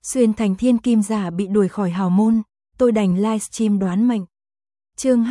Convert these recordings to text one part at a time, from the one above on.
Xuyên thành thiên kim giả bị đuổi khỏi hào môn, tôi đành livestream đoán mệnh. Chương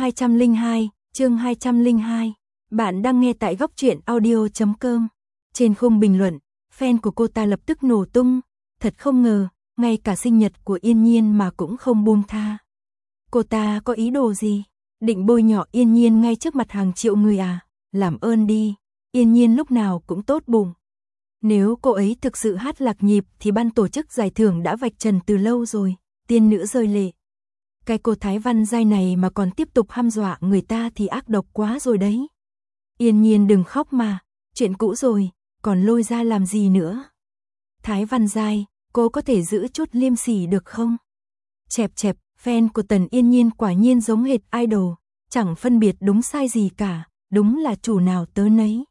202. Bạn đang nghe tại góc truyện audio.com. Trên khung bình luận, fan của cô ta lập tức nổ tung, thật không ngờ, ngay cả sinh nhật của Yên Nhiên mà cũng không buông tha. Cô ta có ý đồ gì? Định bôi nhọ Yên Nhiên ngay trước mặt hàng triệu người à? Làm ơn đi, Yên Nhiên lúc nào cũng tốt bụng. Nếu cô ấy thực sự hát lạc nhịp thì ban tổ chức giải thưởng đã vạch trần từ lâu rồi, tiên nữ rơi lệ. Cái cô Thái Văn Giai này mà còn tiếp tục hăm dọa người ta thì ác độc quá rồi đấy. Yên Nhiên đừng khóc mà, chuyện cũ rồi, còn lôi ra làm gì nữa. Thái Văn Giai, cô có thể giữ chút liêm sỉ được không? Chẹp, fan của Tần Yên Nhiên quả nhiên giống hệt idol, chẳng phân biệt đúng sai gì cả, đúng là chủ nào tớ nấy.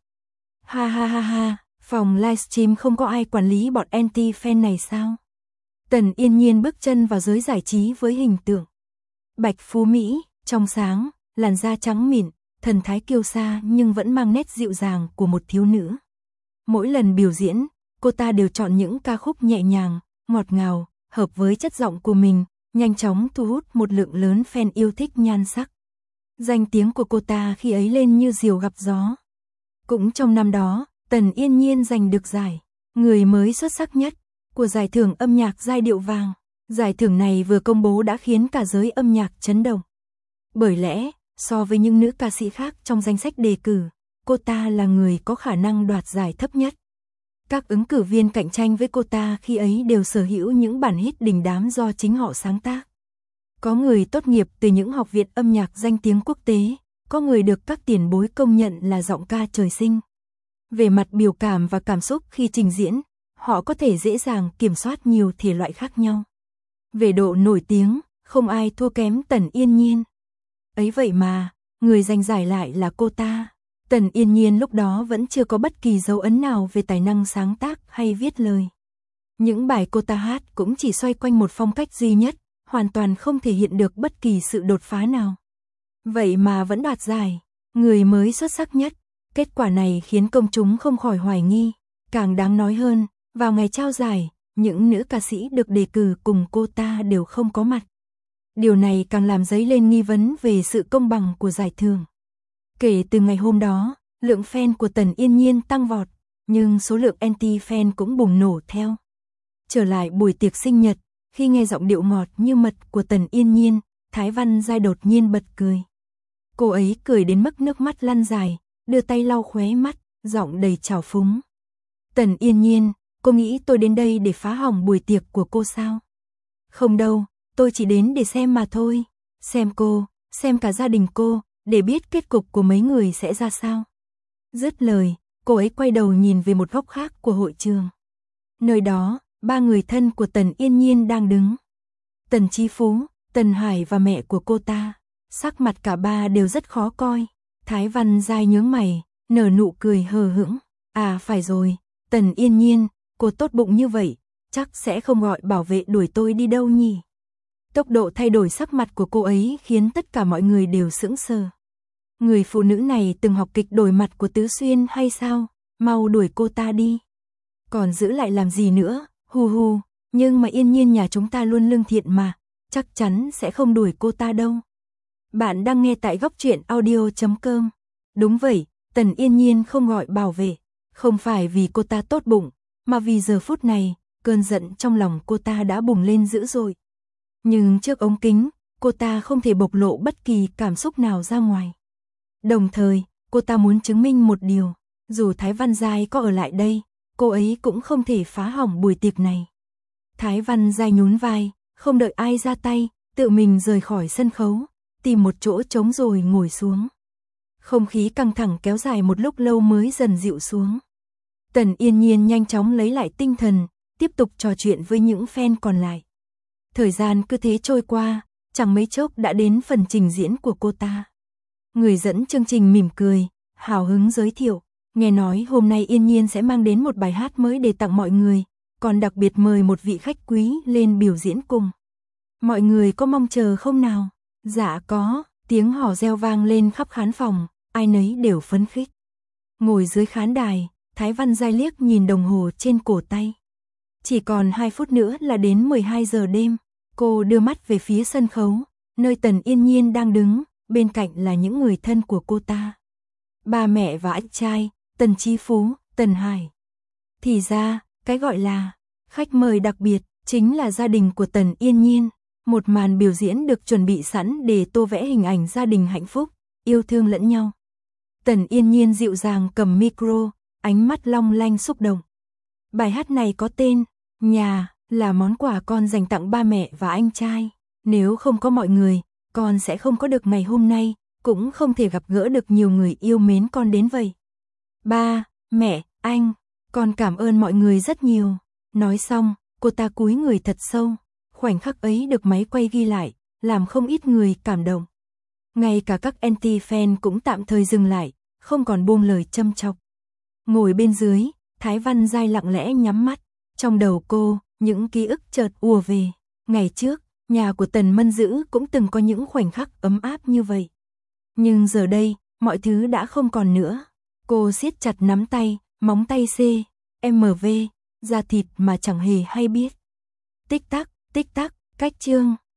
Ha, phòng livestream không có ai quản lý bọn anti-fan này sao? Tần Yên Nhiên bước chân vào giới giải trí với hình tượng bạch phú Mỹ, trong sáng, làn da trắng mịn, thần thái kiêu sa nhưng vẫn mang nét dịu dàng của một thiếu nữ. Mỗi lần biểu diễn, cô ta đều chọn những ca khúc nhẹ nhàng, ngọt ngào, hợp với chất giọng của mình, nhanh chóng thu hút một lượng lớn fan yêu thích nhan sắc. Danh tiếng của cô ta khi ấy lên như diều gặp gió. Cũng trong năm đó, Tần Yên Nhiên giành được giải người mới xuất sắc nhất của giải thưởng âm nhạc giai điệu vàng. Giải thưởng này vừa công bố đã khiến cả giới âm nhạc chấn động. Bởi lẽ, so với những nữ ca sĩ khác trong danh sách đề cử, cô ta là người có khả năng đoạt giải thấp nhất. Các ứng cử viên cạnh tranh với cô ta khi ấy đều sở hữu những bản hit đình đám do chính họ sáng tác. Có người tốt nghiệp từ những học viện âm nhạc danh tiếng quốc tế, có người được các tiền bối công nhận là giọng ca trời sinh. Về mặt biểu cảm và cảm xúc khi trình diễn, họ có thể dễ dàng kiểm soát nhiều thể loại khác nhau. Về độ nổi tiếng, không ai thua kém Tần Yên Nhiên. Ấy vậy mà, người giành giải lại là cô ta. Tần Yên Nhiên lúc đó vẫn chưa có bất kỳ dấu ấn nào về tài năng sáng tác hay viết lời. Những bài cô ta hát cũng chỉ xoay quanh một phong cách duy nhất, hoàn toàn không thể hiện được bất kỳ sự đột phá nào. Vậy mà vẫn đoạt giải, người mới xuất sắc nhất. Kết quả này khiến công chúng không khỏi hoài nghi. Càng đáng nói hơn, vào ngày trao giải, những nữ ca sĩ được đề cử cùng cô ta đều không có mặt. Điều này càng làm dấy lên nghi vấn về sự công bằng của giải thưởng. Kể từ ngày hôm đó, lượng fan của Tần Yên Nhiên tăng vọt, nhưng số lượng anti-fan cũng bùng nổ theo. Trở lại buổi tiệc sinh nhật, khi nghe giọng điệu ngọt như mật của Tần Yên Nhiên, Thái Văn Giai đột nhiên bật cười. Cô ấy cười đến mức nước mắt lăn dài, đưa tay lau khóe mắt, giọng đầy trào phúng. Tần Yên Nhiên, cô nghĩ tôi đến đây để phá hỏng buổi tiệc của cô sao? Không đâu, tôi chỉ đến để xem mà thôi. Xem cô, xem cả gia đình cô, để biết kết cục của mấy người sẽ ra sao. Dứt lời, cô ấy quay đầu nhìn về một góc khác của hội trường. Nơi đó, ba người thân của Tần Yên Nhiên đang đứng. Tần Chí Phú, Tần Hải và mẹ của cô ta. Sắc mặt cả ba đều rất khó coi. Thái Văn Giai nhướng mày, nở nụ cười hờ hững. À phải rồi, Tần Yên Nhiên, cô tốt bụng như vậy, chắc sẽ không gọi bảo vệ đuổi tôi đi đâu nhỉ? Tốc độ thay đổi sắc mặt của cô ấy khiến tất cả mọi người đều sững sờ. Người phụ nữ này từng học kịch đổi mặt của Tứ Xuyên hay sao? Mau đuổi cô ta đi. Còn giữ lại làm gì nữa? Hu, nhưng mà Yên Nhiên nhà chúng ta luôn lương thiện mà, chắc chắn sẽ không đuổi cô ta đâu. Bạn đang nghe tại góc truyện audio.com. Đúng vậy, Tần Yên Nhiên không gọi bảo vệ, không phải vì cô ta tốt bụng, mà vì giờ phút này, cơn giận trong lòng cô ta đã bùng lên dữ dội. Nhưng trước ống kính, cô ta không thể bộc lộ bất kỳ cảm xúc nào ra ngoài. Đồng thời, cô ta muốn chứng minh một điều, dù Thái Văn Giai có ở lại đây, cô ấy cũng không thể phá hỏng buổi tiệc này. Thái Văn Giai nhún vai, không đợi ai ra tay, tự mình rời khỏi sân khấu, tìm một chỗ trống rồi ngồi xuống. Không khí căng thẳng kéo dài một lúc lâu mới dần dịu xuống. Tần Yên Nhiên nhanh chóng lấy lại tinh thần, tiếp tục trò chuyện với những fan còn lại. Thời gian cứ thế trôi qua, chẳng mấy chốc đã đến phần trình diễn của cô ta. Người dẫn chương trình mỉm cười, hào hứng giới thiệu, nghe nói hôm nay Yên Nhiên sẽ mang đến một bài hát mới để tặng mọi người, còn đặc biệt mời một vị khách quý lên biểu diễn cùng. Mọi người có mong chờ không nào? Dạ có, tiếng hò reo vang lên khắp khán phòng, ai nấy đều phấn khích. Ngồi dưới khán đài, Thái Văn Giai liếc nhìn đồng hồ trên cổ tay. Chỉ còn 2 phút nữa là đến 12 giờ đêm. Cô đưa mắt về phía sân khấu, nơi Tần Yên Nhiên đang đứng, bên cạnh là những người thân của cô ta. Ba mẹ và anh trai, Tần Chí Phú, Tần Hải. Thì ra, cái gọi là khách mời đặc biệt chính là gia đình của Tần Yên Nhiên. Một màn biểu diễn được chuẩn bị sẵn để tô vẽ hình ảnh gia đình hạnh phúc, yêu thương lẫn nhau. Tần Yên Nhiên dịu dàng cầm micro, ánh mắt long lanh xúc động. Bài hát này có tên Nhà, là món quà con dành tặng ba mẹ và anh trai. Nếu không có mọi người, con sẽ không có được ngày hôm nay, cũng không thể gặp gỡ được nhiều người yêu mến con đến vậy. Ba, mẹ, anh, con cảm ơn mọi người rất nhiều. Nói xong, cô ta cúi người thật sâu. Khoảnh khắc ấy được máy quay ghi lại, làm không ít người cảm động. Ngay cả các anti-fan cũng tạm thời dừng lại, không còn buông lời châm chọc. Ngồi bên dưới, Thái Văn Giai lặng lẽ nhắm mắt. Trong đầu cô, những ký ức chợt ùa về. Ngày trước, nhà của Tần Mân Dữ cũng từng có những khoảnh khắc ấm áp như vậy. Nhưng giờ đây, mọi thứ đã không còn nữa. Cô siết chặt nắm tay, móng tay CMV, da thịt mà chẳng hề hay biết. Tích tắc, cách chương.